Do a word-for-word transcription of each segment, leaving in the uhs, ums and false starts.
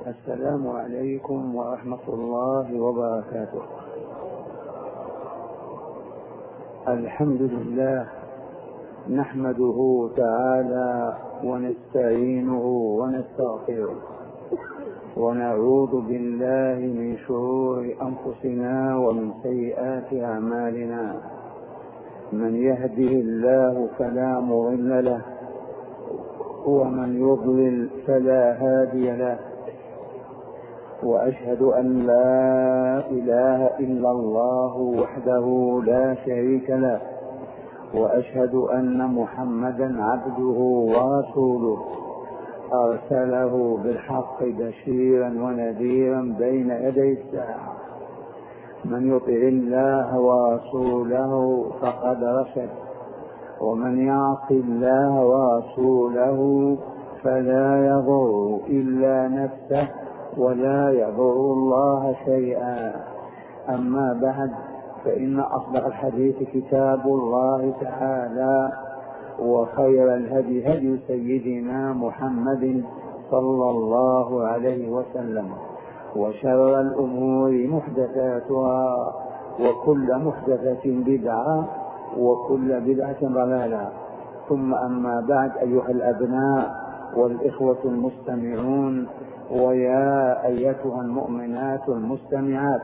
السلام عليكم ورحمة الله وبركاته. الحمد لله نحمده تعالى ونستعينه ونستغفره ونعوذ بالله من شرور أنفسنا ومن سيئات أعمالنا. من يهده الله فلا مضل له ومن يضلل فلا هادي له، وأشهد أن لا إله إلا الله وحده لا شريك له، وأشهد أن محمدا عبده ورسوله أرسله بالحق بشيرا ونذيرا بين يدي الساعة. من يطع الله ورسوله فقد رشد، ومن يعص الله ورسوله فلا يضر إلا نفسه ولا يضر الله شيئا. أما بعد، فإن أصدق الحديث كتاب الله تعالى، وخير الهدي هدي سيدنا محمد صلى الله عليه وسلم، وشر الأمور محدثاتها، وكل محدثة بدعة، وكل بدعة ضلالة. ثم أما بعد، أيها الأبناء والإخوة المستمعون، ويا أيتها المؤمنات المستمعات،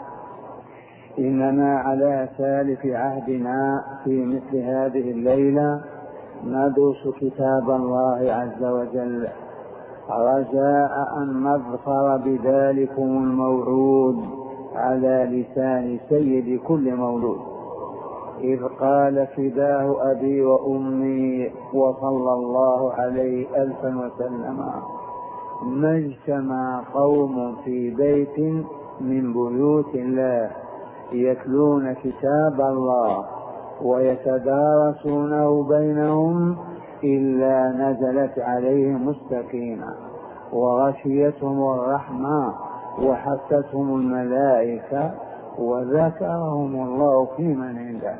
إننا على سالف عهدنا في مثل هذه الليلة ندرس كتاب الله عز وجل، رجاء أن نظفر بذلكم الموعود على لسان سيد كل مولود، إذ قال فداه أبي وأمي وصلى الله عليه ألفا وسلم: ما اجتمع قوم في بيت من بيوت الله يتلون كتاب الله ويتدارسونه بينهم إلا نزلت عليهم السكينة وغشيتهم الرحمة وحفتهم الملائكة وذكرهم الله في من عنده.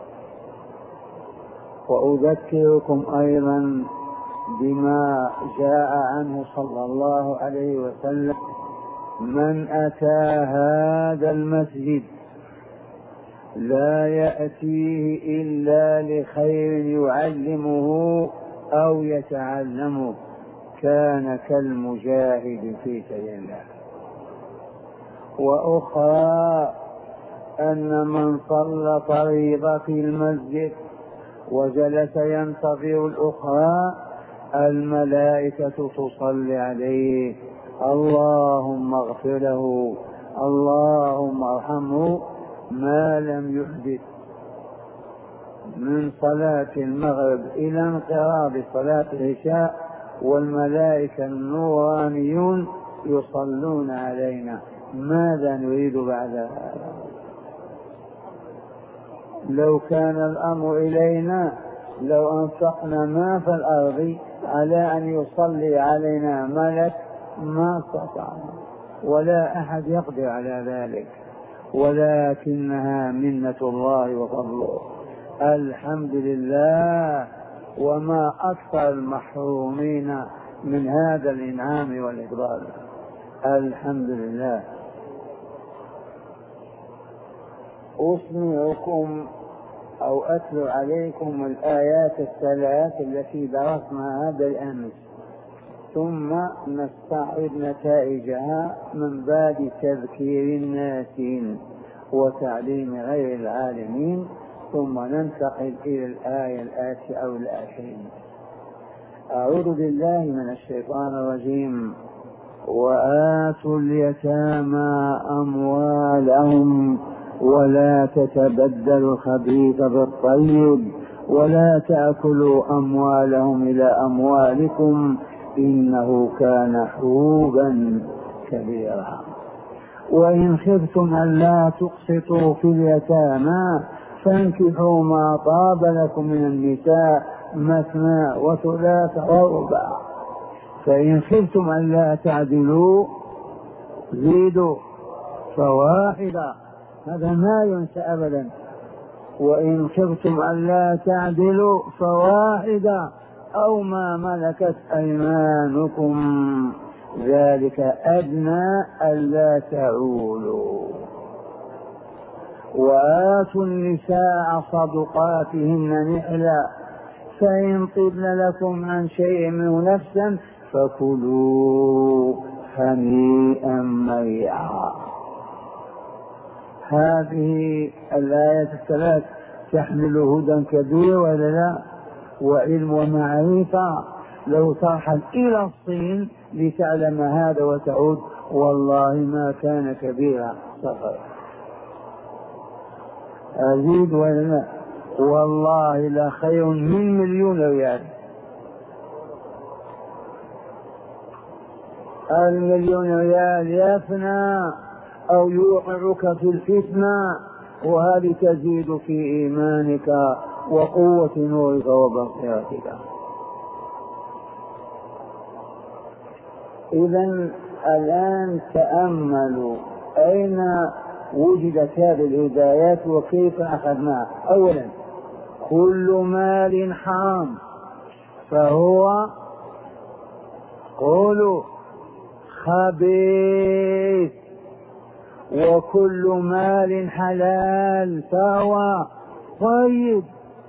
وأذكركم أيضا بما جاء عنه صلى الله عليه وسلم: من أتى هذا المسجد لا يأتيه إلا لخير يعلمه أو يتعلمه كان كالمجاهد في سبيل الله. وأخرى أن من صلى فريضة في المسجد وجلس ينتظر الأخرى الملائكة تصلي عليه: اللهم اغفر له، اللهم ارحمه، ما لم يحدث. من صلاة المغرب إلى انقراض صلاة العشاء والملائكة النورانيون يصلون علينا. ماذا نريد بعد هذا؟ لو كان الأمر إلينا لو أنفقنا ما في الأرض على أن يصلي علينا ملك ما استطعنا، ولا أحد يقدر على ذلك، ولكنها منة الله وفضله. الحمد لله. وما أكثر المحرومين من هذا الإنعام والإقبال. الحمد لله. أسمعكم أو أتلو عليكم الآيات الثلاث التي درسناها بالأمس، ثم نستعرض نتائجها من باب تذكير الناس وتعليم غير العالمين، ثم ننتقل إلى الآية الآتية أو الآتين. أعوذ بالله من الشيطان الرجيم: وآتوا اليتامى أموالهم ولا تتبدلوا الخبيث بالطيب ولا تأكلوا أموالهم إلى أموالكم إنه كان حوبا كبيرا. وإن خفتم ألا تقسطوا في اليتامى فانكحوا ما طاب لكم من النساء مثنى وثلاث ورباع، فإن خفتم ألا تعدلوا زيدوا فواحدة. هذا ما ينسى أبدا. وإن خفتم ألا تعدلوا فواحدة أو ما ملكت أيمانكم ذلك أدنى ألا تعولوا. وآتوا النساء صدقاتهن نحلا فإن طبن لكم عن شيء منه نفسا فكلوا هنيئا مريعا. هذه الآية الثلاث تحمل هدى كبير ولا لا، وعلم ومعرفة. لو ترحل إلى الصين لتعلم هذا وتعود والله ما كان كبيرا سفر. أزيد ولا لا؟ والله لا خير من مليون ريال. المليون ريال يفنى أو يوقعك في الفتنة، وهذه تزيد في إيمانك وقوة نورك وبصيرتك. إذن الآن تأملوا أين وجدت هذه الهدايات وكيف أخذناها. أولا كل مال حرام فهو قولوا خبيث، وكل مال حلال فهو طيب.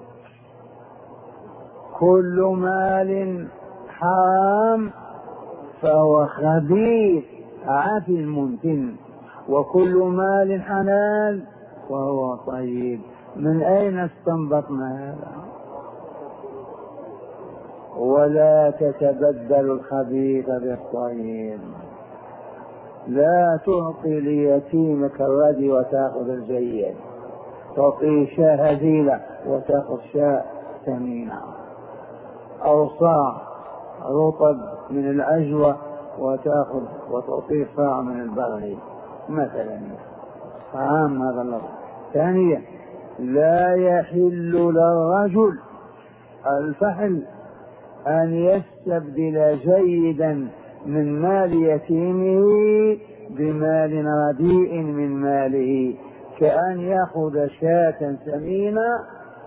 كل مال حرام فهو خبيث عافي الممكن، وكل مال حلال وهو طيب. من أين استنبطنا هذا؟ ولا تتبدل الخبيث بالطيب. لا تعطي ليتيمك الردي وتأخذ الجيد، تعطي شاة هزيلة وتأخذ شاة ثمينة، أو صاع رطب من العجوة وتأخذ وتعطي صاع من البغل مثلا. حرام هذا اللفظ. ثانيا لا يحل للرجل الفحل أن يستبدل جيدا من مال يتيمه بمال رديء من ماله، كأن يأخذ شاة ثمينة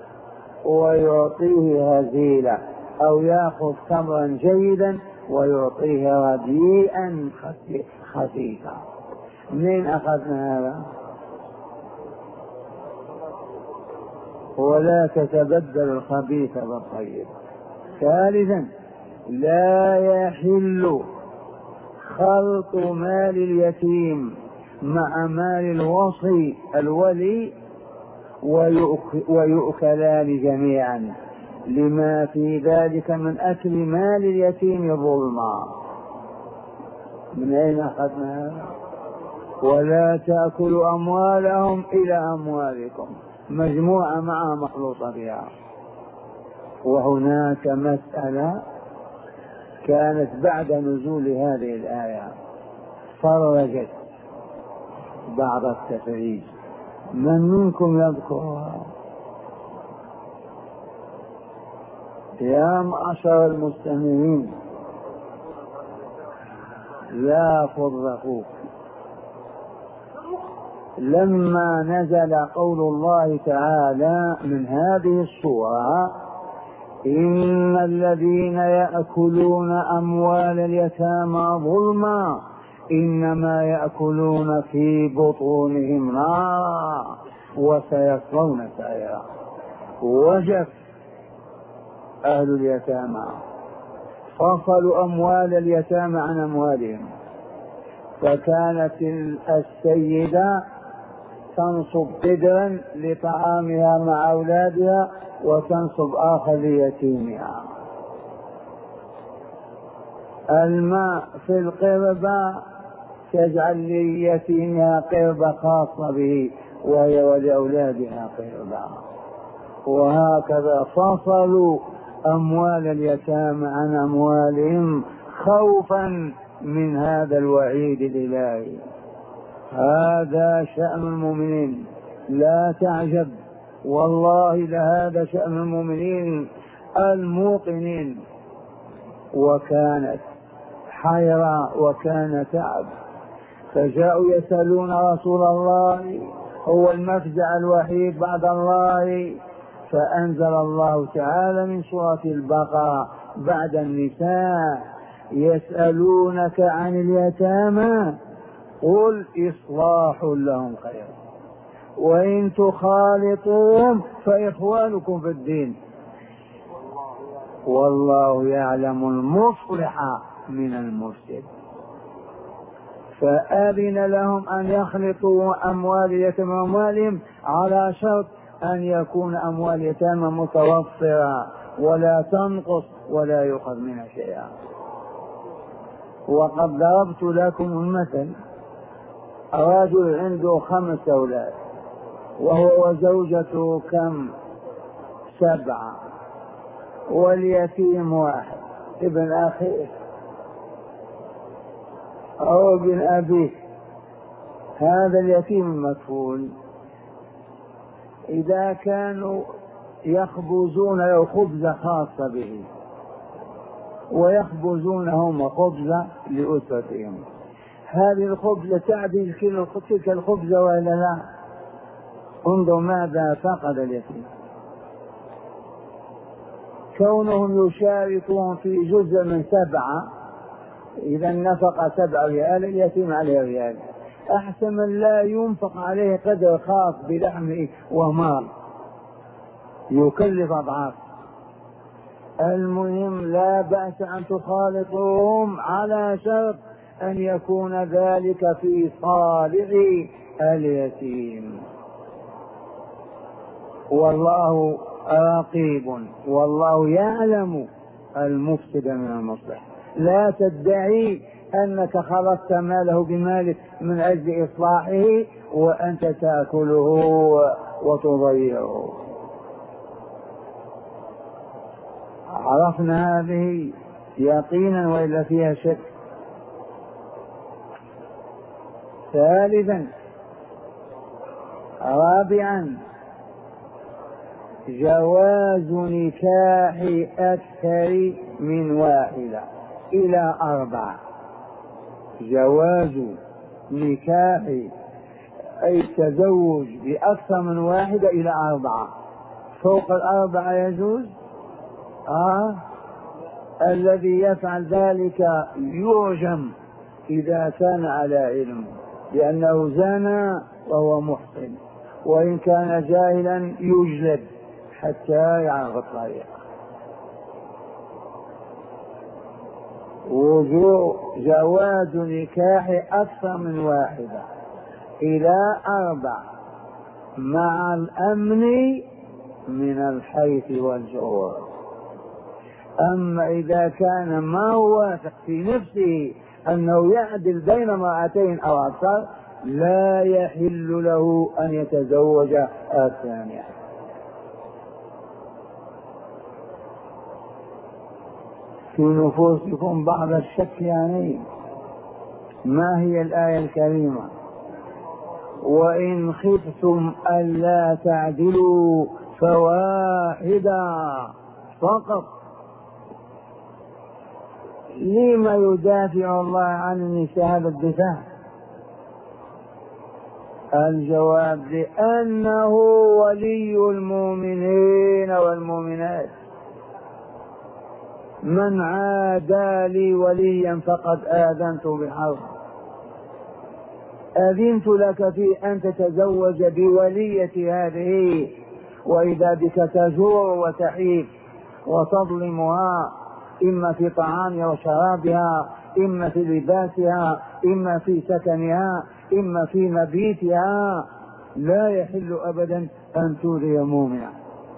ويعطيه هزيلة، أو يأخذ تمرا جيدا ويعطيه رديئا خفيفا. منين أخذنا هذا؟ ولا تتبدل الخبيث بالطيب. ثالثا لا يحل خلط مال اليتيم مع مال الوصي الولي ويؤكلان جميعا، لما في ذلك من أكل مال اليتيم ظلما. من أين أخذنا هذا؟ ولا تأكلوا أموالهم إلى أموالكم، مجموعة معها مخلوطة بها. وهناك مسألة كانت بعد نزول هذه الآية فرجت بعض التفريج، من منكم يذكرها؟ يا معشر المستمعين لا فرقوا. لما نزل قول الله تعالى من هذه السورة إن الذين يأكلون أموال اليتامى ظلما إنما يأكلون في بطونهم نارا وسيصلون سعيرا، وجف أهل اليتامى، فصلوا أموال اليتامى عن أموالهم. فكانت السيدة تنصب قدرا لطعامها مع أولادها وتنصب آخر ليتيمها. الماء في القربة تجعل ليتيمها قربة خاصة به وهي ولأولادها قربة. وهكذا فصلوا أموال اليتامى عن أموالهم خوفا من هذا الوعيد الإلهي. هذا شأن المؤمنين، لا تعجب، والله لهذا شأن المؤمنين الموقنين. وكانت حيرة وكان تعب، فجاءوا يسألون رسول الله، هو المفزع الوحيد بعد الله، فأنزل الله تعالى من سورة البقرة بعد النساء يسألونك عن اليتامى قل إصلاح لهم خير وإن تخالطوهم فإخوانكم في الدين والله يعلم المصلح من المفسد. فأذن لهم أن يخلطوا أموال اليتامى وأموالهم على شرط أن يكون أموال اليتامى متوفرة ولا تنقص ولا يؤخذ منها شيئا. وقد ضربت لكم المثل، رجل عنده خمس أولاد وهو وزوجته كم؟ سبعة، واليتيم واحد ابن أخيه أو ابن أبيه. هذا اليتيم المكفول إذا كانوا يخبزون له خبزة خاصة به ويخبزونهم خبزة لأسرتهم، هذه الخبزة تعدل تلك الخبزة ولا لا؟ انظر ماذا فقد اليتيم. كونهم يشاركون في جزء من سبعة، إذا نفق سبع ريال اليتيم عليه ريال، أحسن من لا ينفق عليه قدر خاص بلحمه ومال يكلف أضعاف. المهم لا بأس أن تخالطوهم على شرط أن يكون ذلك في صالح اليتيم. والله رقيب والله يعلم المفسد من المصلح. لا تدعي أنك خلطت ماله بمالك من أجل إصلاحه وأنت تأكله وتضيعه. عرفنا هذه يقينا وإلا فيها شك. ثالثا رابعا جواز نكاح أكثر من واحدة إلى أربعة. جواز نكاح أي التزوج بأكثر من واحدة إلى أربعة، فوق الأربعة يجوز. آه الذي يفعل ذلك يرجم إذا كان على علم لأنه زنى وهو محسن، وإن كان جاهلا يجلد حتى يعرف الطريق. وجوب جواز نكاح أكثر من واحدة إلى أربع مع الأمن من الحيث والجور. أما إذا كان ما هو واثق في نفسه أنه يعدل بين امرأتين أو أكثر لا يحل له أن يتزوج الثانية. في نفوسكم بعض الشك يعني ما هي الآية الكريمة؟ وإن خفتم ألا تعدلوا فواحدة فقط. لما يدافع الله عن النساء هذا الدفاع؟ الجواب لأنه ولي المؤمنين والمؤمنات. من عادى لي وليا فقد آذنته بالحرب. أذنت لك في أن تتزوج بولية هذه، وإذا بك تجور وتحيف وتظلمها إما في طعامها وشرابها، إما في لباسها، إما في سكنها، إما في مبيتها، لا يحل أبدا أن تؤذي مؤمنا.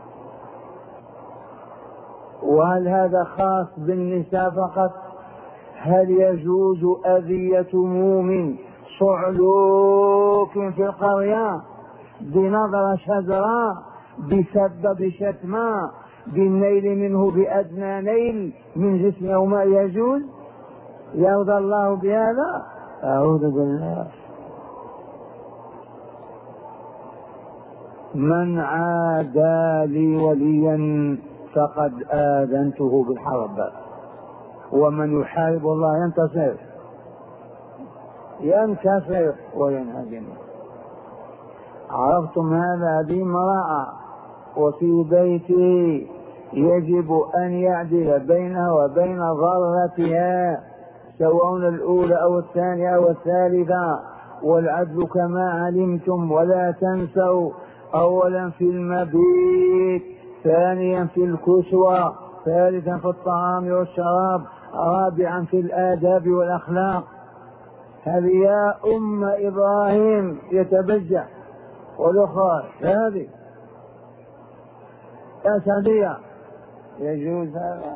وهل هذا خاص بالنساء فقط؟ هل يجوز أذية مؤمن صعلوك في القرية بنظرة شجرة بسبب شتمة بالنيل منه بأدنى نيل من جسمه ما يجوز؟ يرضى الله بهذا؟ أعوذ بالله. من عادى لي وليا فقد آذنته بالحرب. ومن يحارب الله ينتصر ينكسر وينهزم. عرفتم هذا؟ هذه امرأة وفي بيتي يجب أن يعدل بينها وبين ضرتها سواء الأولى أو الثانية أو الثالثة. والعدل كما علمتم، ولا تنسوا: أولا في المبيت، ثانيا في الكسوة، ثالثا في الطعام والشراب، رابعا في الآداب والأخلاق. هذه يا أم إبراهيم يتبجح، والأخرى هذه يا سعدية يجوز هذا.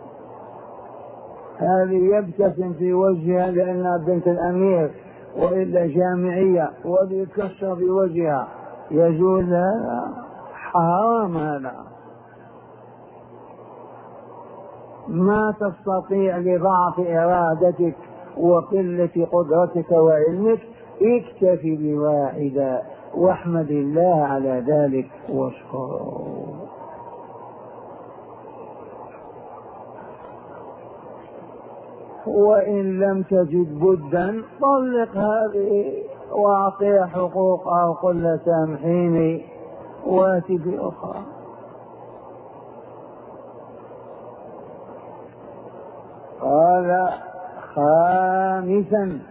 هذه يبتسم في وجهها لأنها بنت الأمير، وإلا جامعية، وبيكسر في وجهها. يجوز هذا؟ حرام هذا. ما تستطيع لضعف إرادتك وقلة قدرتك وعلمك، اكتفي بواحدة واحمد الله على ذلك واشكره. وإن لم تجد بدا طلق هذه واعطيها حقوقها وقل لها سامحيني واتي بأخرى. قال خامسا: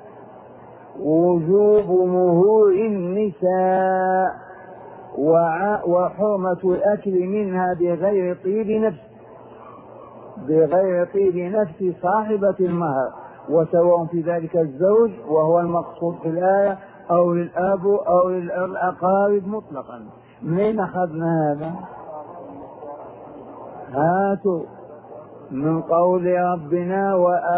وجوب مهور النساء وحرمة الأكل منها بغير طيب نفس بغير طيب نفس صاحبة المهر، وسواء في ذلك الزوج وهو المقصود في الآية أو للأب أو للأقارب مطلقا. منين أخذنا هذا؟ هاتوا من قول ربنا: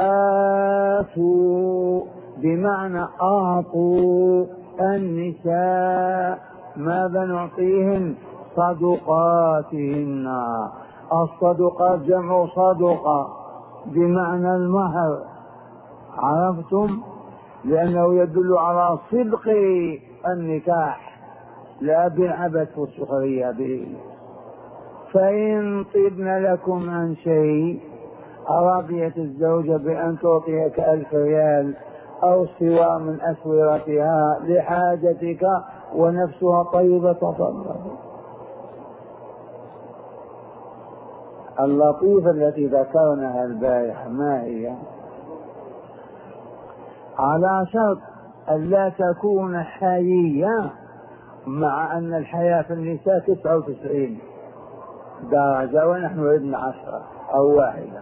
وآتوا، بمعنى أعطوا النساء. ماذا نعطيهن؟ صدقاتهن. الصدقات جمع صدقة بمعنى المهر، عرفتم؟ لأنه يدل على صدق النكاح لا بالعبث والسخرية به. فإن طبن لكم عن شيء، رضيت الزوجة بأن تعطيك ألف ريال أو سوى من أسورتها لحاجتك ونفسها طيبة، تفضل. اللطيفة التي ذكرناها البارحة ما هي؟ على شرط ألا تكون حيية، مع أن الحياة في النساء تسعة وتسعين درجة ونحن عندنا عشرة أو واحدة.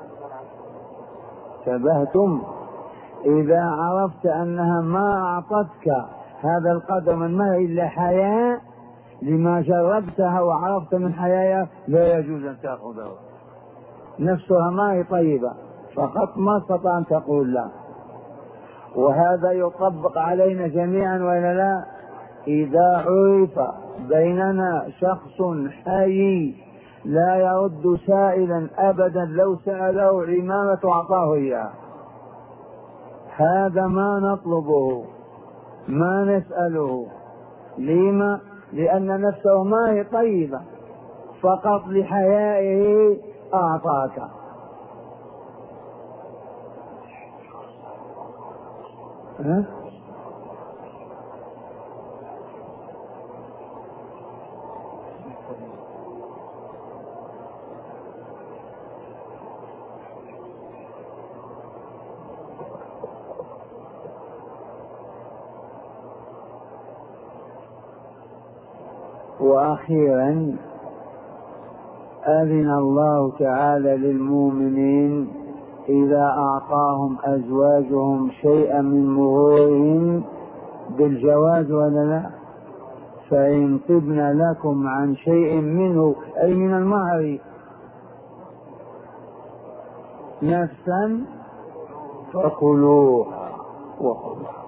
انتبهتم؟ إذا عرفت أنها ما أعطتك هذا القدر من ما إلا حياة لما جربتها وعرفت من حياة، لا يجوز أن تأخذه. نفسها ما هي طيبة، فقط ما استطاع أن تقول لا. وهذا يطبق علينا جميعا ولا لا؟ إذا عرف بيننا شخص حي لا يرد سائلا أبدا، لو سأله عمامة أعطاه إياه، هذا ما نطلبه ما نسأله. لما؟ لأن نفسه ما هي طيبة، فقط لحيائه أعطاك. ها؟ وأخيرا أذن الله تعالى للمؤمنين إذا أعطاهم أزواجهم شيئا من مهورهم بالجواز ولا لا؟ فإن طبن لكم عن شيء منه أي من المهر نفسا فكلوها وخذوها.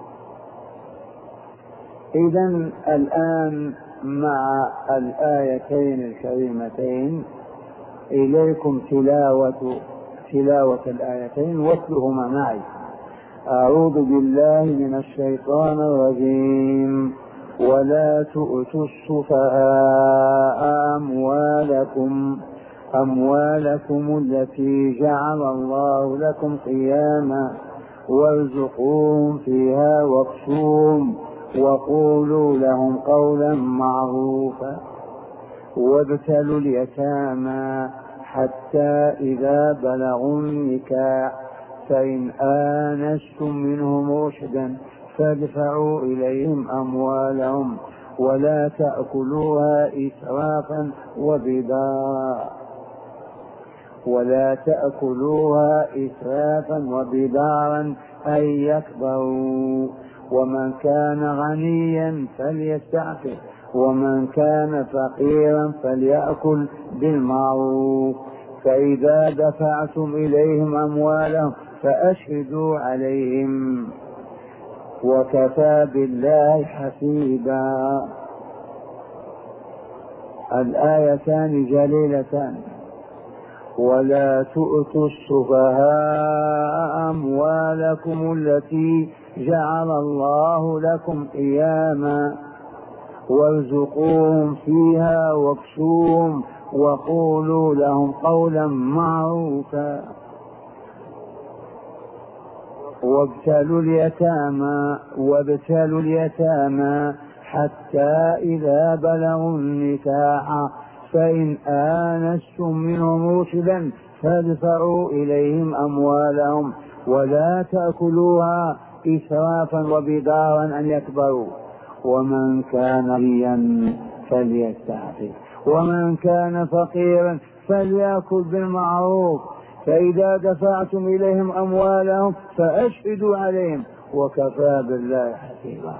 إذن الآن مع الآيتين الكريمتين إليكم تلاوة تلاوة الآيتين واتلوهما معي. أعوذ بالله من الشيطان الرجيم. ولا تؤتوا السفهاء أموالكم أموالكم التي جعل الله لكم قياما وارزقوهم فيها واكسوهم وقولوا لهم قولا معروفا وابتلوا اليتامى حتى إذا بلغوا النكاح فإن آنستم منهم رشدا فادفعوا إليهم أموالهم ولا تأكلوها إسرافا وبدارا ولا تأكلوها إسرافا وبدارا أن يكبروا ومن كان غنيا فليستعفف ومن كان فقيرا فليأكل بالمعروف فإذا دفعتم إليهم أموالهم فأشهدوا عليهم وكفى بالله حسيبا. الآيتان جليلتان. ولا تؤتوا السفهاء أموالكم التي جعل الله لكم قياما وارزقوهم فيها واكسوهم وقولوا لهم قولا معروفا وابتلوا اليتامى وابتلوا اليتامى حتى إذا بلغوا النكاح فإن آنستم منهم رشدا فادفعوا إليهم أموالهم ولا تأكلوها إسرافا وبدارا أن يكبروا ومن كان غنيا فليستعفف ومن كان فقيرا فليأكل بالمعروف فإذا دفعتم إليهم أموالهم فأشهدوا عليهم وكفى بالله حسيبا.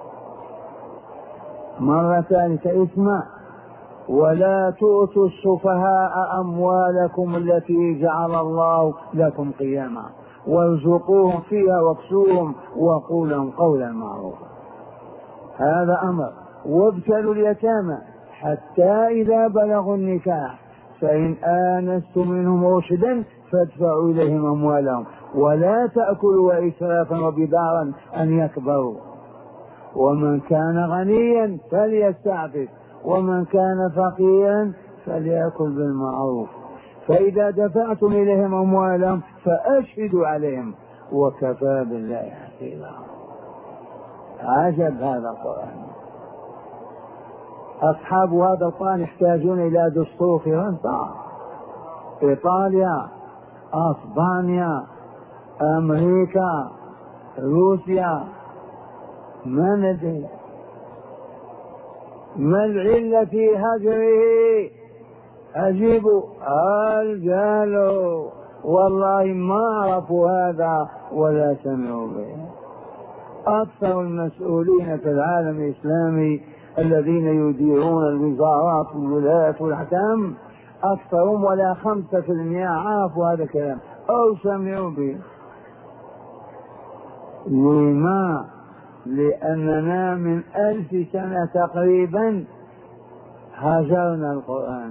مرة ثالثة اسمع. ولا تؤتوا السفهاء أموالكم التي جعل الله لكم قياما وارزقوهم فيها واكسوهم وقولوا قولا معروفا. هذا أمر. وابتلوا اليتامى حتى إذا بلغوا النكاح فإن آنستم منهم رشدا فادفعوا إليهم أموالهم ولا تأكلوا إسرافا وبدارا أن يكبروا ومن كان غنيا فليستعفف ومن كان فقيرا فليأكل بالمعروف فإذا دفعتم إليهم أموالهم فأشهدوا عليهم وكفى بالله حسيبا. عجب هذا القرآن. أصحاب هذا القرآن يحتاجون إلى دستور فرنسا، إيطاليا، أسبانيا، أمريكا، روسيا، ما ندري ما العلة في هجره. أجيبوا قال قالوا والله ما عرفوا هذا ولا سمعوا به. أكثر المسؤولين في العالم الإسلامي الذين يديرون الوزارات والولايات والأحكام أكثرهم ولا خمسة في المئة عرفوا هذا الكلام أو سمعوا به. لما؟ لأننا من ألف سنة تقريبا هجرنا القرآن،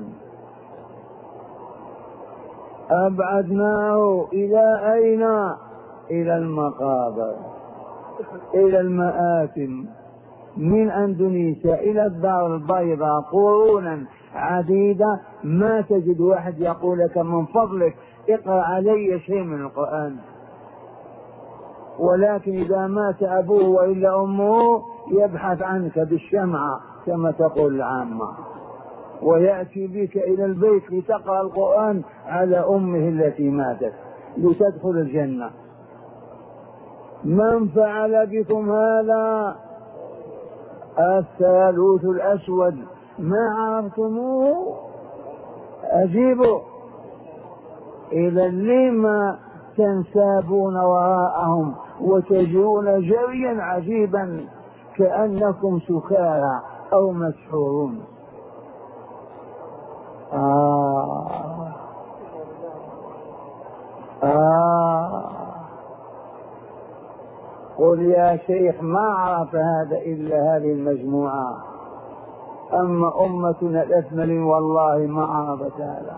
أبعدناه إلى أين؟ إلى المقابر، إلى المآتم، من أندونيسيا إلى الدار البيضاء قرونا عديدة ما تجد واحد يقول لك من فضلك اقرأ علي شيء من القرآن. ولكن إذا مات أبوه وإلا أمه يبحث عنك بالشمعة كما تقول العامة ويأتي بك إلى البيت لتقرأ القرآن على أمه التي ماتت لتدخل الجنة. من فعل بكم هذا؟ الثالوث الأسود. ما عرفتموه؟ أجيبوا. إذا لما تنسابون وراءهم وتجرون جريا عجيبا كأنكم سكارى أو مسحورون؟ آه آه قل يا شيخ ما عرف هذا إلا هذه المجموعة، أما أمتنا الأثمل والله ما عرفت هذا.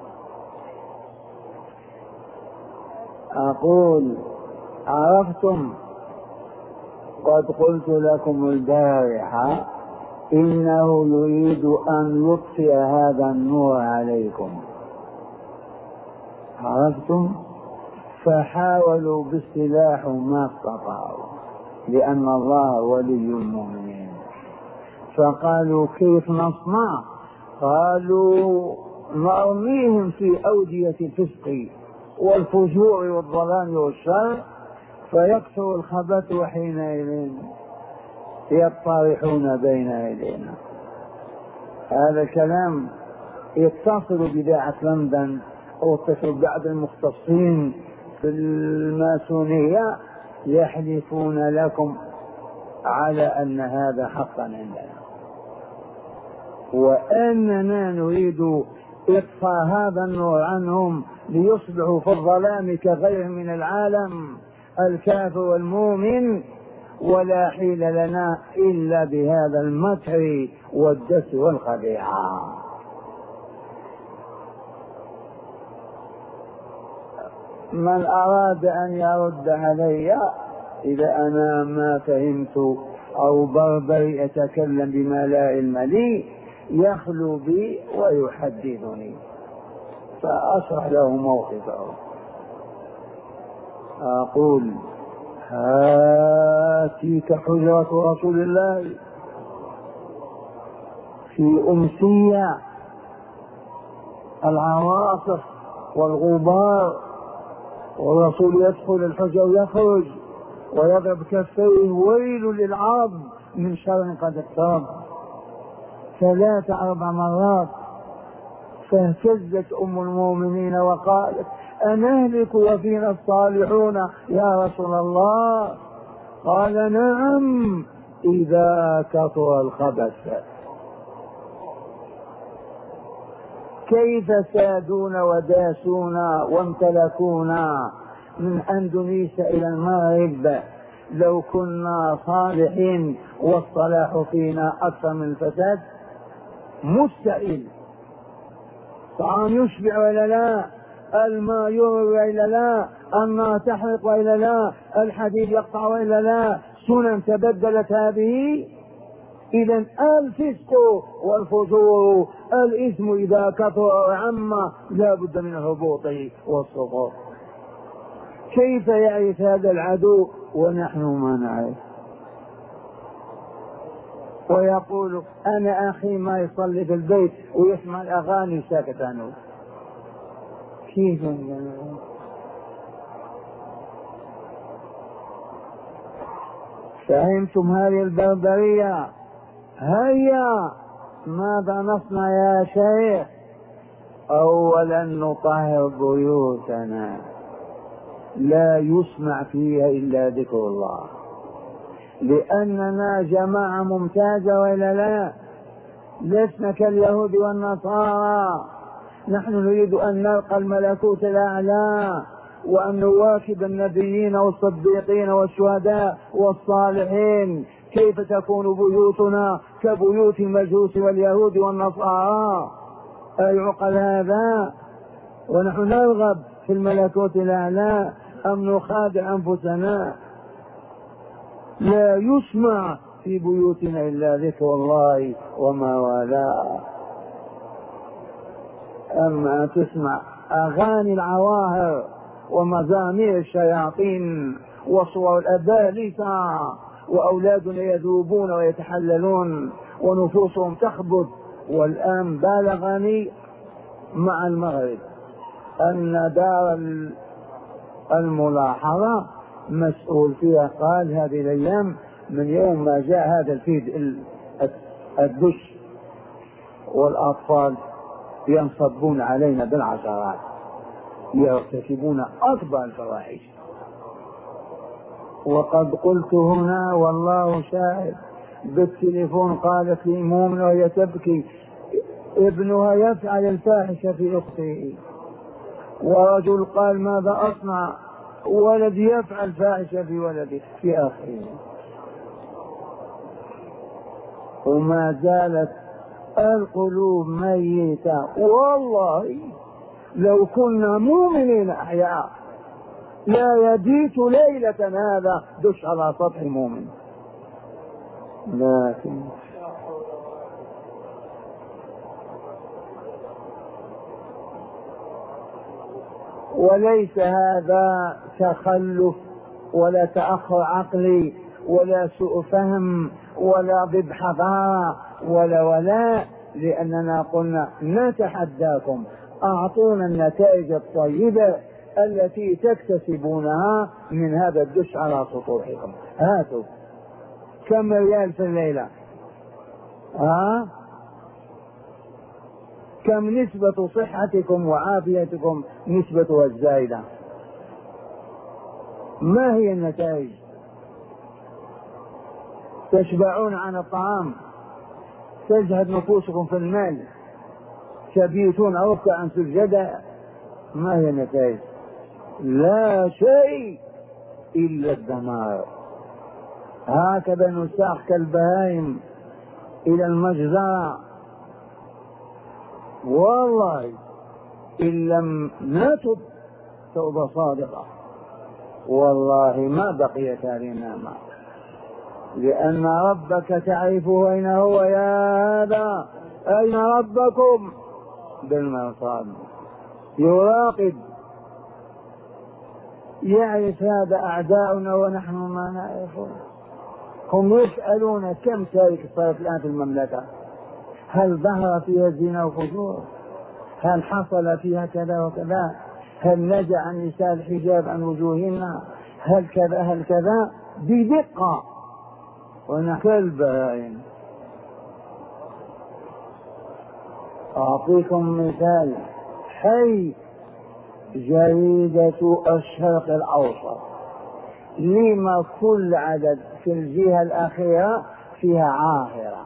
أقول عرفتم؟ قد قلت لكم البارحة إنه يريد أن يطفئ هذا النور عليكم، عرفتم؟ فحاولوا بالسلاح ما استطاعوا لأن الله ولي المؤمنين. فقالوا كيف نصنع؟ قالوا نرميهم في أودية الفسق والفجور والظلام والشر فيكثر الخبث وحينئذ يطارحون بين يدينا. هذا كلام يتصل بإذاعة لندن أو يتصل بعض المختصين في الماسونية يحلفون لكم على أن هذا حقا عندنا، وأننا نريد إطفاء هذا النور عنهم ليصبحوا في الظلام كغيرهم من العالم الكافر والمؤمن، ولا حيل لنا إلا بهذا المكر والدس والخديعة. من أراد أن يرد علي إذا أنا ما فهمت أو بربري يتكلم بما لا علم لي يخلو بي ويحدثني فأشرح له موقفه. أقول هاتيك حجرة رسول الله في أمسية العواصف والغبار، والرسول يدخل الحجر ويخرج ويضرب كفيه ويل للعرب من شر قد اقترب ثلاث أربع مرات. فاهتزت أم المؤمنين وقالت أنهلك وفينا الصالحون يا رسول الله؟ قال نعم إذا كثر الخبث. كيف سادونا وداسونا وامتلكونا من أندونيسيا إلى المغرب لو كنا صالحين والصلاح فينا أكثر من الفساد؟ مستحيل. طعام يشبع وإلا لا؟ الماء يروي وإلا لا؟ النار تحرق وإلا لا؟ الحديد يقطع وإلا لا؟ سنن تبدلت هذه. إذا الفسق والفجور الإثم إذا كثر عم لا بد من الهبوط والسقوط. كيف يعرف هذا العدو ونحن ما نعرف؟ ويقول أنا أخي ما يصلي في البيت ويسمع الأغاني ساكت عنه. كيف؟ فهمتم هذه البربرية؟ هيا ماذا نصنع يا شيخ؟ أولا نطهر بيوتنا لا يسمع فيها إلا ذكر الله، لأننا جماعة ممتازة وإلا لا؟ لسنا كاليهود والنصارى. نحن نريد أن نلقى الملكوت الأعلى وأن نواكب النبيين والصديقين والشهداء والصالحين. كيف تكون بيوتنا كبيوت المجوس واليهود والنصارى؟ أيعقل هذا؟ ونحن نرغب في الملكوت الأعلى أم نخادع أنفسنا؟ لا يسمع في بيوتنا إلا ذكر الله وما والاه. أما تسمع أغاني العواهر ومزامير الشياطين وصور الأبالسة وأولادنا يذوبون ويتحللون ونفوسهم تخبط. والآن بالغني مع المغرب أن دار الملاحظة مسؤول فيها قال هذه الأيام من يوم ما جاء هذا الفيد الدش والأطفال ينصبون علينا بالعشرات يرتكبون أكبر الفواحش. وقد قلت هنا والله شاهد بالتليفون قالت لي مؤمنة وهي تبكي ابنها يفعل الفاحشة في أخته، ورجل قال ماذا أصنع؟ ولد يفعل فاحشة في ولده في أخيه. وما زالت القلوب ميتة. والله لو كنا مؤمنين أحياء لا يبيت ليلة هذا دش على سطح مؤمن. لكن وليس هذا تخلف ولا تأخر عقلي ولا سوء فهم ولا ضد حضارة ولا ولا لأننا قلنا نتحداكم أعطونا النتائج الطيبة التي تكتسبونها من هذا الدش على سطوحكم. هاتوا كم ريال في الليلة؟ ها؟ كم نسبة صحتكم وعافيتكم نسبتها الزائدة؟ ما هي النتائج؟ تشبعون عن الطعام، تزهد نفوسكم في المال، تبيتون ركعا سجدا، ما هي النتائج؟ لا شيء إلا الدمار. هكذا نساق كالبهائم إلى المجزرة، والله إن لم نتب توبة صادقة والله ما بقيت علينا ما، لأن ربك تعرفه أين هو. يا هذا أين ربكم؟ بالمرصاد، يراقب، يعرف هذا أعداؤنا ونحن ما نعرفه. هم يسألون كم تارك صارت الآن في المملكة، هل ظهر فيها زنا وفجور؟ هل حصل فيها كذا وكذا؟ هل نزع النساء الحجاب عن وجوهنا؟ هل كذا هل كذا؟ بدقة ونحن كالبهائم. أعطيكم مثال حي، جريدة الشرق الأوسط، لما كل عدد في الجهة الأخيرة فيها عاهرة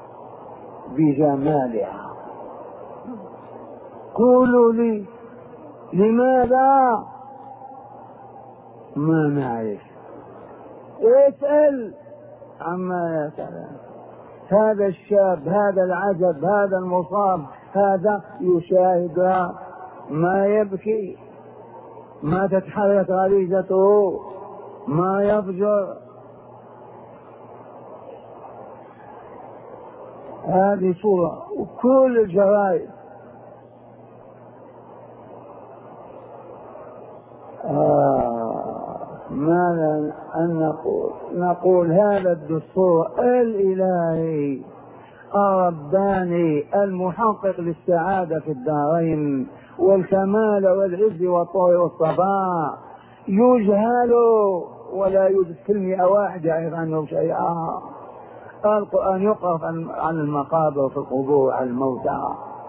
بجمالها. قولوا لي لماذا؟ ما نعرف. اسأل عما يسأل. هذا الشاب، هذا العجب، هذا المصاب، هذا يشاهدها ما يبكي، ما تتحرك غريزته، ما يفجر. هذه صورة وكل الجرائد. آه ماذا أن نقول؟ نقول هذا الدستور الإلهي الرباني المحقق للسعادة في الدارين والكمال والعز والطهر والصفاء يجهل ولا يوجد كلمة واحدة يعرف عنه شيئا. القرآن يقرأ عن المقابر في القبور عن الموتى.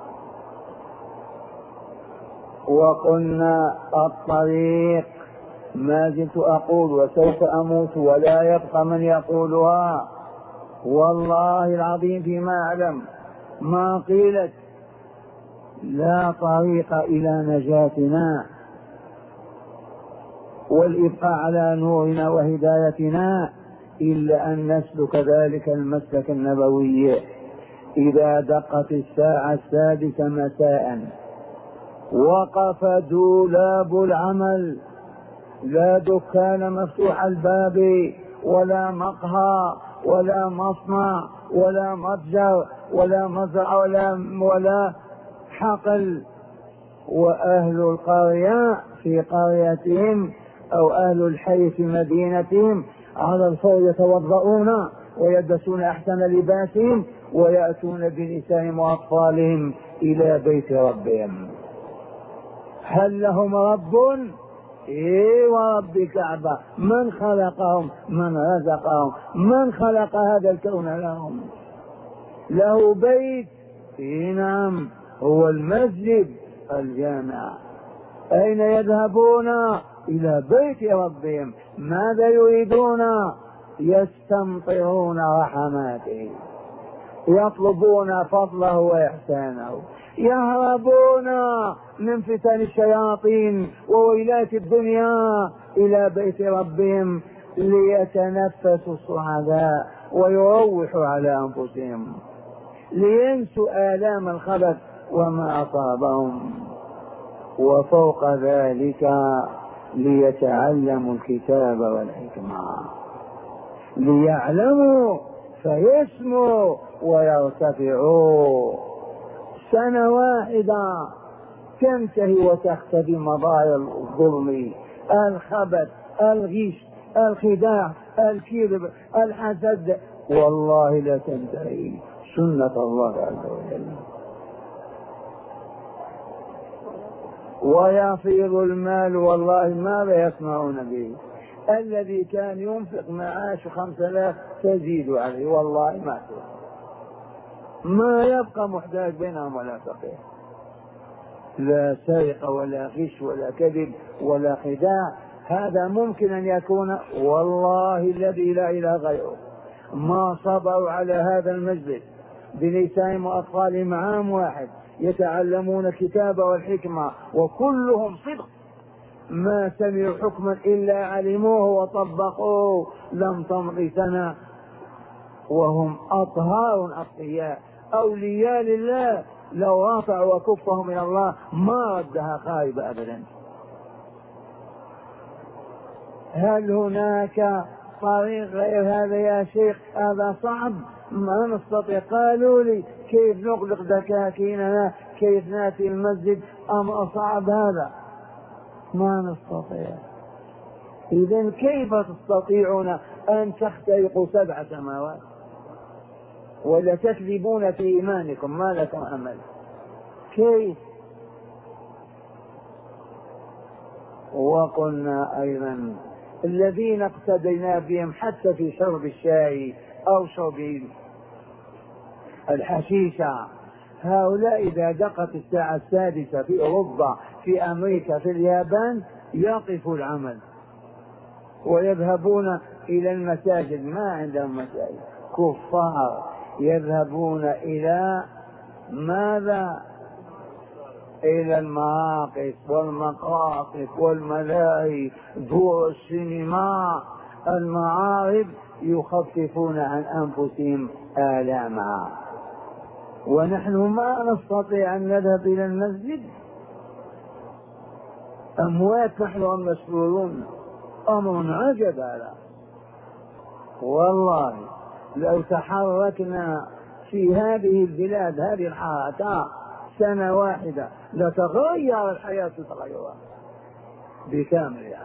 وقلنا الطريق ما زلت أقول وسوف أموت ولا يبقى من يقولها، والله العظيم فيما أعلم ما قيلت لا طريق إلى نجاتنا والإبقاء على نورنا وهدايتنا إلا أن نسلك ذلك المسلك النبوي. إذا دقت الساعة السادسة مساء وقف دولاب العمل، لا دكان مفتوح الباب ولا مقهى ولا مصنع ولا متجر ولا مزرعة ولا, ولا حقل، وأهل القرية في قريتهم أو أهل الحي في مدينتهم على الفور يتوضؤون ويلبسون أحسن لباسهم ويأتون بنسائهم وأطفالهم إلى بيت ربهم. هل لهم رب؟ إيه ورب كعبة. من خلقهم؟ من رزقهم؟ من خلق هذا الكون لهم؟ له بيت؟ إيه نعم، هو المسجد الجامع. أين يذهبون؟ إلى بيت ربهم. ماذا يريدون؟ يستمطرون رحماته، يطلبون فضله وإحسانه، يهربون من فتن الشياطين وويلات الدنيا إلى بيت ربهم ليتنفسوا الصعداء ويروحوا على أنفسهم، لينسوا آلام الخبث وما أصابهم، وفوق ذلك ليتعلموا الكتاب والحكمة، ليعلموا فيسموا ويرتفعوا. سنة واحدة تنتهي وتختفي مظاهر الظلم، الخبث، الغش، الخداع، الكذب، الحسد، والله لا تنتهي. سنة الله عز وجل. ويفيض المال والله ما لا يسمعون به. الذي كان ينفق معاش خمسة آلاف تزيد عليه والله ما تزيد. ما يبقى محتاج بينهم ولا فقير، لا سرقة ولا غش ولا كذب ولا خداع. هذا ممكن أن يكون والله الذي لا إله غيره ما صبروا على هذا المجلس بنسائهم وأطفالهم عام واحد يتعلمون الكتاب والحكمة وكلهم صدق، ما سمعوا حكما إلا علموه وطبقوه. لم تمض سنة وهم أطهار أتقياء أولياء لله، لو رفعوا وكفهم إلى الله ما ردها خائبة أبدا. هل هناك طريق غير هذا يا شيخ؟ هذا صعب، ما نستطيع. قالوا لي كيف نغلق دكاكيننا، كيف ناتي المسجد، أمر صعب هذا، ما نستطيع. إذن كيف تستطيعون أن تخترقوا سبع سماوات ولا تكذبون في إيمانكم؟ ما لكم أمل، كيف؟ وقلنا أيضا الذين اقتدينا بهم حتى في شرب الشاي أو شرب الحشيشة، هؤلاء إذا دقت الساعة السادسة في أوروبا، في أمريكا، في اليابان، يقفوا العمل ويذهبون إلى المساجد. ما عندهم مساجد، كفار يذهبون إلى ماذا؟ إلى المراقص والمقاصد والملاهي، دور السينما، المعارض، يخففون عن أنفسهم آلامها. ونحن ما نستطيع أن نذهب إلى المسجد، أموات نحن مسؤولون. أمر عجب هذا والله. لو تحركنا في هذه البلاد هذه الحركة سنة واحدة لتغير الحياة تغيرها بكاملها.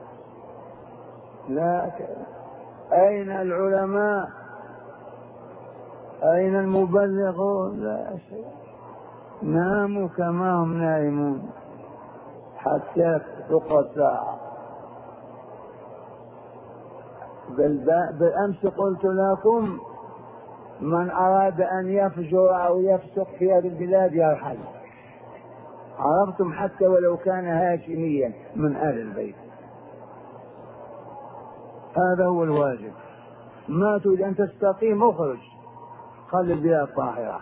لكن أين العلماء؟ أين المبلغون؟ لا شيء، ناموا كما هم نائمون حتى تقع الساعة. بالأمس قلت لكم من أراد أن يفجر أو يفسق في هذه البلاد يرحل، عرفتم؟ حتى ولو كان هاشميا من أهل البيت. هذا هو الواجب. ما تريد أن تستقيم اخرج، خلي البلاد طاهرة.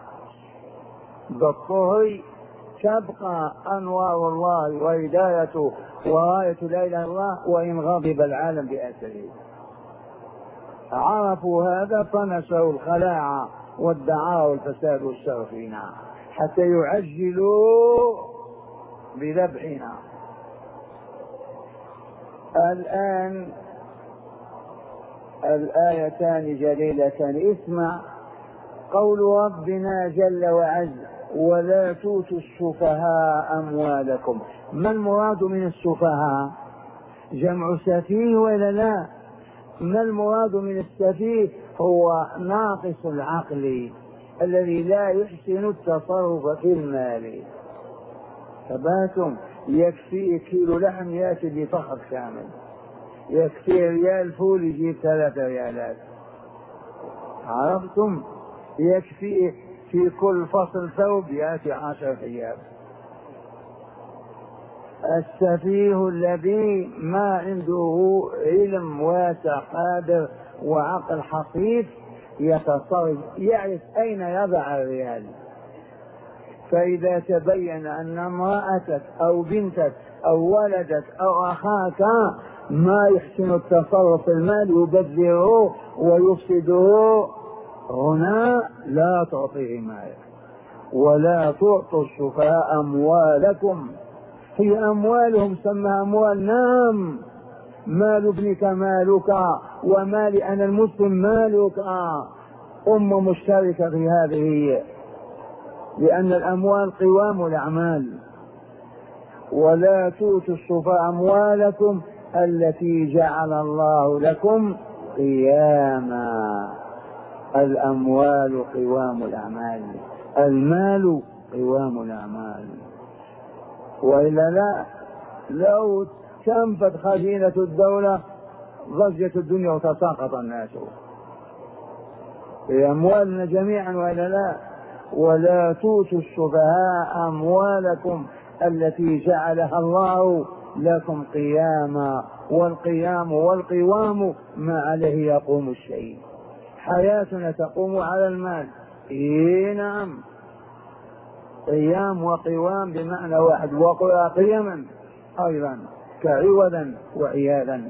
بالطهر تبقى أنوار الله وهدايته وراية لا إله إلا الله، وإن غضب العالم بأسره. عرفوا هذا فنشروا الخلاعة والدعاء والفساد والشر فينا حتى يعجلوا بذبحنا. الآن الآيتان جليلتان، اسمع قول ربنا جل وعز: ولا توتوا السفهاء أموالكم. ما المراد من السفهاء؟ جمع سفيه ولا لا؟ ما المراد من السفيه؟ هو ناقص العقل الذي لا يحسن التصرف في المال. ثباتم يكفي كيلو لحم ياتي بفخذ كامل، يكفي ريال فول يجيب ثلاثة ريالات، عرفتم؟ يكفي في كل فصل ثوب ياتي عشر ثياب. السفيه الذي ما عنده علم واسع قادر وعقل حصيف يتصرف، يعرف أين يضع الريال. فإذا تبين أن امرأتك أو بنتك أو ولدك أو أخاك ما يحسن التصرف في المال يبذره ويفسده، هنا لا تعطيه مالك. ولا تعطوا السفهاء أموالكم، هي أموالهم سمى أموال، نعم، مال ابنك مالك ومال أنا المسلم مالك، أم مشتركة في هذه، لأن الأموال قوام الأعمال. ولا توتوا السفهاء أموالكم التي جعل الله لكم قياما. الأموال قوام الأعمال، المال قوام الأعمال، وإلا لا لو تنفت خزينة الدولة ضجت الدنيا وتساقط الناس في أموالنا جميعا، وإلا لا. ولا توتوا السفهاء أموالكم التي جعلها الله لكم قياما، والقيام والقوام ما عليه يقوم الشيء. حياتنا تقوم على المال، إيه نعم، قيام وقوام بمعنى واحد، وقيما أيضا كعودا وعيادا.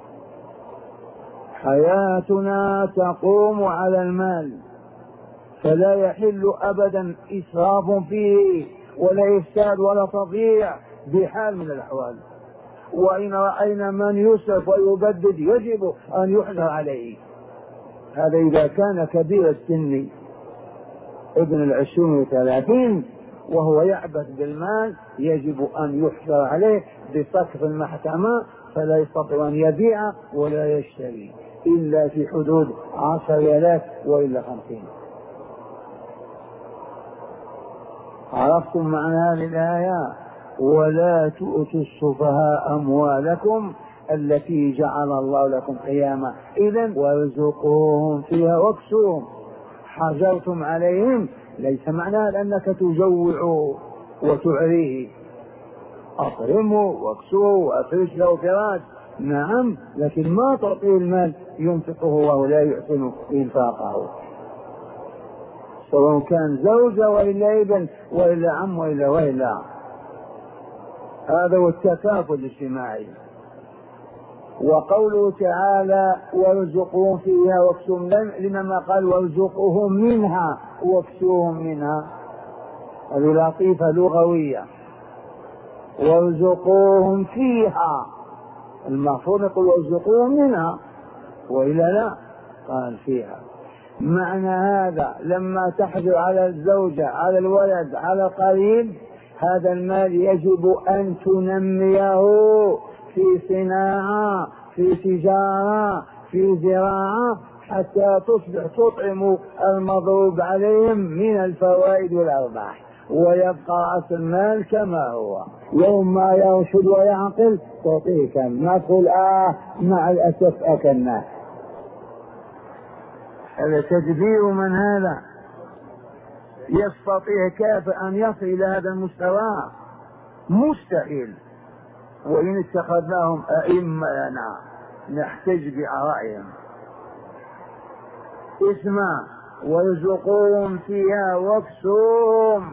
حياتنا تقوم على المال، فلا يحل أبدا إسراف فيه ولا إفساد ولا تضييع بحال من الأحوال. وإن رأينا من يسرف ويبدد يجب أن يحذر عليه. هذا إذا كان كبير السن ابن العشرين وثلاثين وهو يعبث بالمال يجب أن يحذر عليه بسقف المحكمة، فلا يستطيع أن يبيع ولا يشتري إلا في حدود عشر ريالات وإلا خمسين. عرفتم معنى هذه الآية؟ ولا تؤتوا السفهاء أموالكم التي جعل الله لكم قياما، إذن وارزقوهم فيها واكسوهم. حجرتم عليهم ليس معناه أنك تجوع وتعريه، أطعمه واكسوه وأفرش له فراش، نعم، لكن ما تعطيه المال ينفقه وهو لا يحسن إنفاقه، سواء كان زوجة وإلا ابن وإلا عم وإلا وإلا. هذا هو التكافل الاجتماعي. وقوله تعالى وارزقوهم فيها واكسوهم، لما قال وارزقوهم منها واكسوهم منها؟ هذه لطيفة لغوية. وارزقوهم فيها، المفروض يقول وارزقوهم منها وإلا لا، قال فيها. معنى هذا لما تحجر على الزوجة على الولد على القريب، هذا المال يجب أن تنميه في صناعة في تجارة في زراعة حتى تصبح تطعم المضروب عليهم من الفوائد والأرباح، ويبقى رأس المال كما هو. يوم ما يرشد ويعقل تعطيك، ما تقول آه مع الأسف أكلناه. هذا تدبير من هذا يستطيع كيف أن يصل إلى هذا المستوى؟ مستحيل. وإن اتخذناهم أئمة لنا نحتج بآرائهم. اسمع وارزقوهم فيها واكسوهم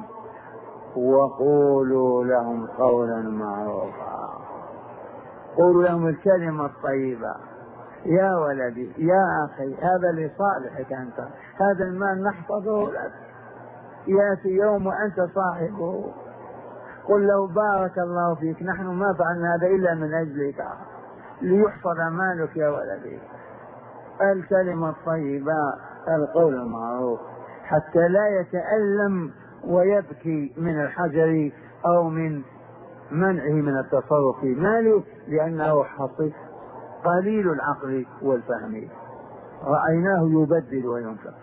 وقولوا لهم قولا معروفا. قولوا لهم الكلمة الطيبة. يا ولدي يا أخي هذا لصالحك أنت، هذا المال نحفظه لك، يأتي يوم وأنت صاحبه، قل له بارك الله فيك، نحن ما فعلنا هذا إلا من أجلك ليحفظ مالك يا ولدي. الكلمة الطيبة القول المعروف حتى لا يتألم ويبكي من الحجر أو من منعه من التصرف في ماله، لأنه حصيف قليل العقل والفهم، رأيناه يبدل وينفق.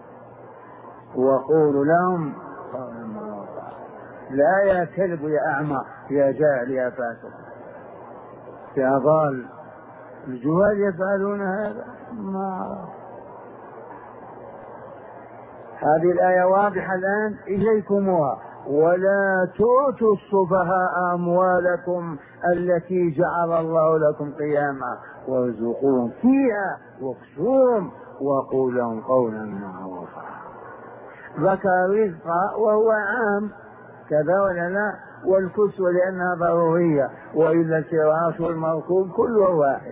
وقول لهم قولا معروفا. لا يا كلب يا أعمى يا جاهل يا فاسق يا ضال، الجهال يفعلون هذا. ما هذه الآية واضحة الآن إليكمها. ولا تؤتوا السفهاء أموالكم التي جعل الله لكم قياما وارزقوهم فيها واكسوهم وقولوا لهم قولا معروفا. ذكر رزقا وهو عام كذا ولا لا، والكسوة لأنها ضرورية، وإلا الفراش والمركوب كله واحد.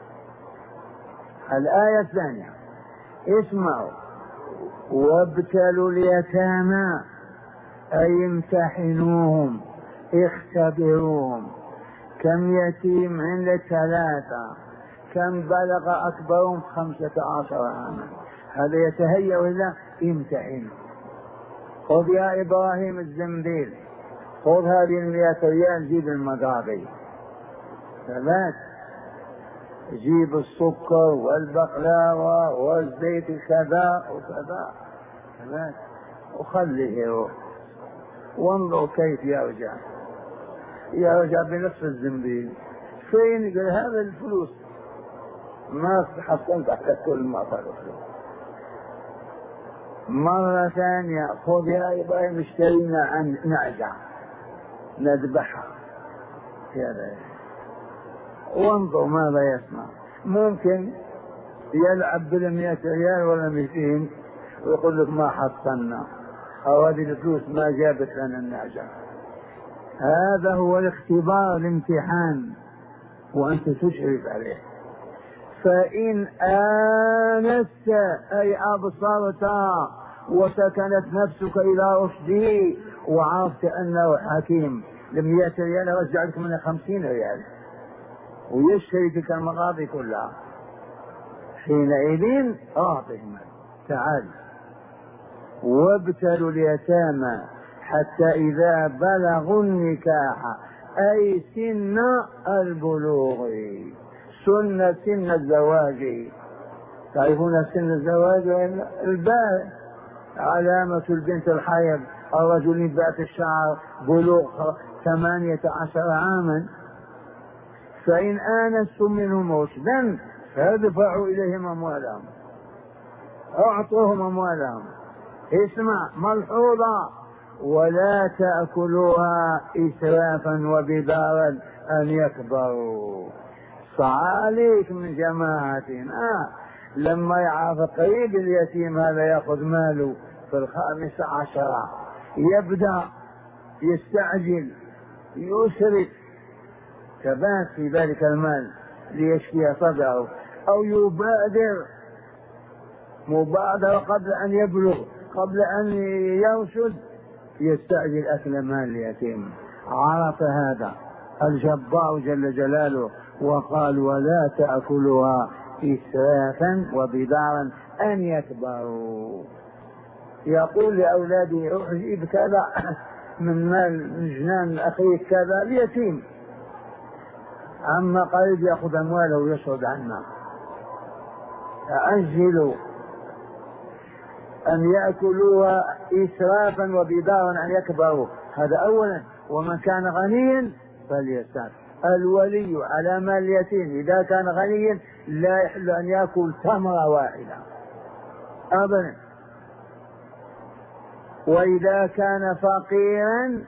الآية الثانية اسمعوا وابتلوا اليتامى أي امتحنوهم اختبروهم. كم يتيم عند ثلاثة، كم بلغ أكبرهم خمسة عشر عاما، هذا يتهيأ ولا امتحن. خذ يا إبراهيم الزنبيل، خذ هذه المئة ريال جيب المقاضي ثبات. جيب السكر والبقلاوة والزيت كذا وكذا وخليه وانظر كيف يرجع يرجع بنصف الزنبيل. فين؟ يقول هذا الفلوس ما حصلت حتى كل ما فرق. مرة ثانية خذ يا إبراهيم اشترينا عن نعجة نذبحها كذا، وانظر ماذا يسمع. ممكن يلعب بالمئة ريال ولا مئتين ويقول لك ما حصلنا، أو هذه الفلوس ما جابت لنا النعجة. هذا هو الاختبار الامتحان وأنت تشرف عليه. فإن آنست أي أبصرت وسكنت نفسك إلى رشده وعرفت أنه حكيم لمئة ريال رجع لك من خمسين ريال ويشتري تلك المغاضي كلها، حينئذ أعطهم تعال وابتلوا اليتامى حتى إذا بلغوا النكاح أي سن البلوغ، سن سن الزواج. تعرفون سن الزواج؟ البالغ علامة البنت الحيض، الرجل ينبات الشعر، بلوغ ثمانية عشر عاما. فإن آنستم منهم رشدا فادفعوا إليهم أموالهم، أعطوهم أموالهم. اسمع ملحوظة: ولا تأكلوها إسرافا وبدارا أن يكبروا. صعاليك من جماعتنا لما يعرف قريب اليتيم هذا يأخذ ماله في الخامسة عشرة يبدأ يستعجل يسرف كبات في ذلك المال ليشفي صدره، أو يبادر مبادرة قبل أن يبلغ، قبل أن يرشد يستعجل أكل مال اليتيم. عرف هذا الجبار جل جلاله وقال: ولا تأكلها إسرافا وبدارا أن يكبروا. يقول لأولاده: أجيب كذا من مال من جنان أخيك كذا اليتيم، عما قريب يأخذ أمواله ويشرد عنا. أعجلوا أن يأكلوها إسرافا وبدارا أن يكبروا. هذا أولا. ومن كان غنيا فليستعف. الولي على مال اليتيم إذا كان غنيا لا يحل أن يأكل تمرة واحدة أبدا. وإذا كان فقيرا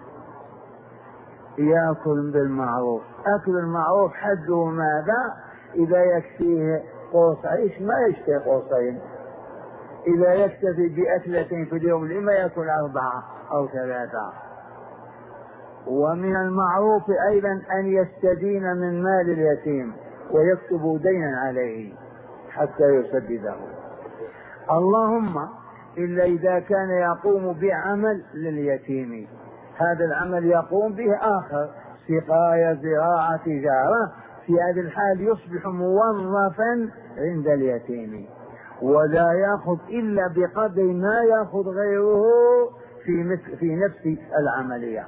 يأكل بالمعروف. أكل المعروف حده ماذا؟ إذا يكفيه قرص عيش ما يشتري قرصين، إذا يكتفي بأكلتين في اليوم لما يأكل أربعة أو ثلاثة. ومن المعروف أيضا أن يستدين من مال اليتيم ويكتب دينا عليه حتى يسدده. اللهم إلا إذا كان يقوم بعمل لليتيم، هذا العمل يقوم به آخر، سقاية، زراعة، تجارة، في هذه الحال يصبح موظفا عند اليتيم ولا يأخذ إلا بقدر ما يأخذ غيره في, في نفس العملية.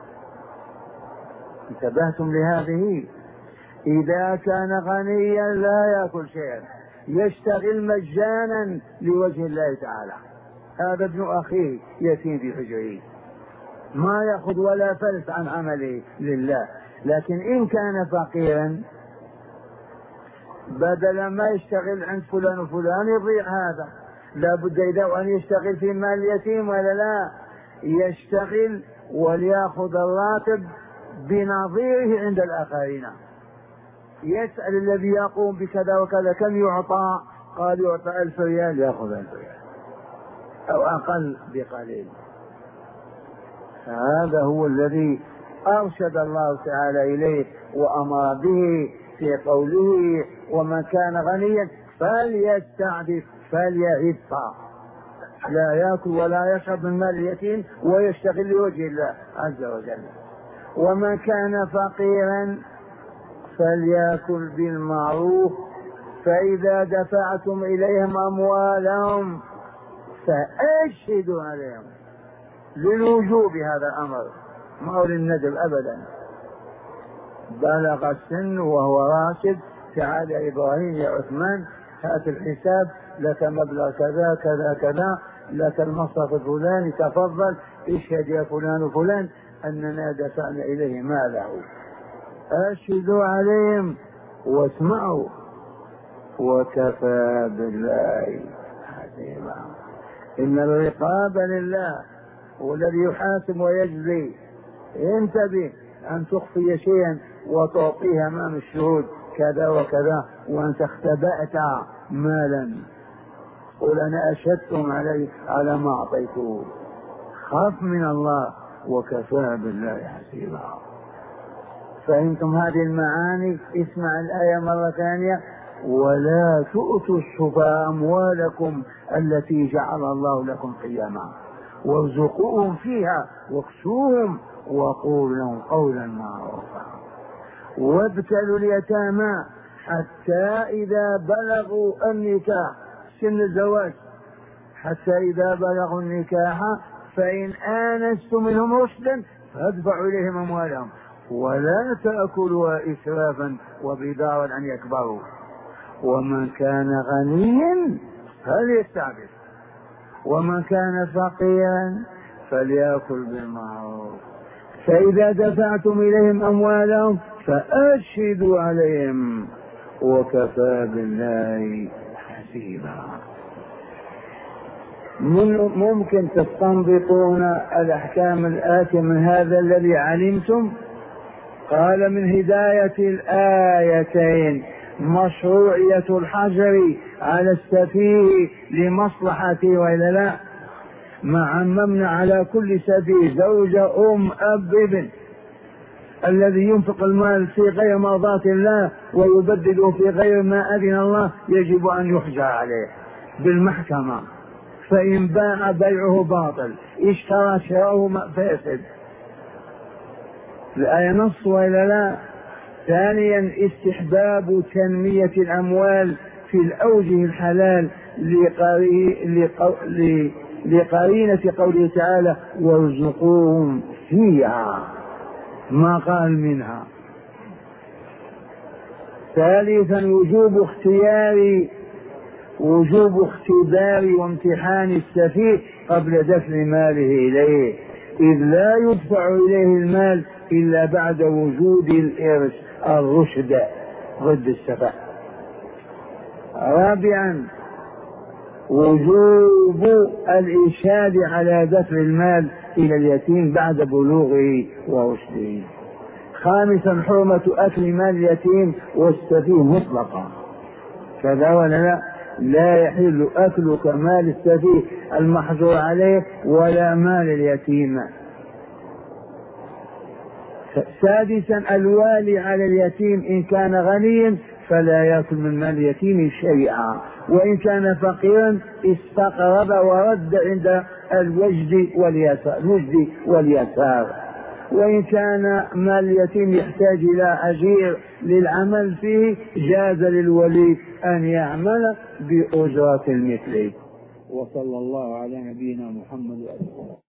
انتبهتم لهذه؟ إذا كان غنيا لا يأكل شيئا، يشتغل مجانا لوجه الله تعالى. هذا ابن أخيه يتيم في حجره ما يأخذ ولا فلس عن عمله لله. لكن إن كان فقيرا بدل ما يشتغل عند فلان وفلان يضيع هذا، لا بد إذا أن يشتغل في مال اليتيم ولا لا، يشتغل وليأخذ الراتب بنظيره عند الآخرين. يسأل الذي يقوم بكذا وكذا كم يعطى؟ قال يعطى ألف ريال، يأخذ ألف ريال أو أقل بقليل. هذا هو الذي أرشد الله تعالى إليه وأمر به في قوله: ومن كان غنيا فليستعفف فليعف، لا يأكل ولا يشرب من مال اليتيم ويشتغل لوجه الله عز وجل. ومن كان فقيرا فليأكل بالمعروف، فإذا دفعتم إليهم أموالهم فأشهدوا عليهم. للوجوب هذا الأمر، ما هو للندب أبدا. بلغ السن وهو راشد تعال يا إبراهيم يا عثمان هات الحساب، لك مبلغ كذا كذا كذا، لك المصرف الفلاني، تفضل اشهد يا فلان وفلان أننا دفعنا إليه ماله. أشهدوا عليهم واسمعوا وكفى بالله حسيبا. إن الرقاب لله والذي يحاسب ويجزي. انتبه أن تخفي شيئا وتعطيه أمام الشهود كذا وكذا وأنت اختبأت مالا، قل أنا أشهدتم علي على ما أعطيته. خاف من الله وكفى بالله حسيبا. فهمتم هذه المعاني؟ اسمع الآية مرة ثانية: ولا تؤتوا السفهاء أموالكم التي جعل الله لكم قياما وارزقوهم فيها واكسوهم وقولوا لهم قولا معروفا وابتلوا اليتامى حتى إذا بلغوا النكاح، سن الزواج، حتى إذا بلغوا النكاح فإن آنستم منهم رشدا فادفعوا إليهم أموالهم ولا تأكلوا إسرافا وبدارا أن يكبروا، ومن كان غنيا فليستعفف ومن كان فقيرا فليأكل بالمعروف، فإذا دفعتم إليهم أموالهم فأشهدوا عليهم وكفى بالله حسيبا. ممكن تستنبطون الأحكام الآتية من هذا الذي علمتم. قال: من هداية الآيتين مشروعية الحجر على السفيه لمصلحته وإلا لا، ما عممنا على كل سفيه زوجة أم أب ابن الذي ينفق المال في غير مرضاة الله ويبدده في غير ما أذن الله يجب أن يحجر عليه بالمحكمة، فإن باع بيعه باطل، اشترى شراؤه فاسد. الآية نص وإلا لا. ثانيا استحباب تنمية الأموال في الأوجه الحلال لقرينة قوله تعالى: وارزقوهم فيها، ما قال منها. ثالثا وجوب اختيار وجوب اختبار وامتحان السفيه قبل دفع ماله إليه، إذ لا يدفع إليه المال إلا بعد وجود الإرث الرشد ضد السفه. رابعا وجوب الإرشاد على دفع المال إلى اليتيم بعد بلوغه ورشده. خامسا حرمة أكل مال اليتيم والسفيه مطلقا، كذا ولا لا؟ لا يحل أكلك مال السفيه المحظور عليه ولا مال اليتيم. سادسا الوالي على اليتيم إن كان غنيا فلا يأكل من مال اليتيم شيئا، وإن كان فقيرا استقرب ورد عند الوجد واليسار, الوجد واليسار. وإن كان مال اليتيم يحتاج إلى أجير للعمل فيه جاز للولي أن يعمل بأجرة مثله. وصلى الله على نبينا محمد وآله.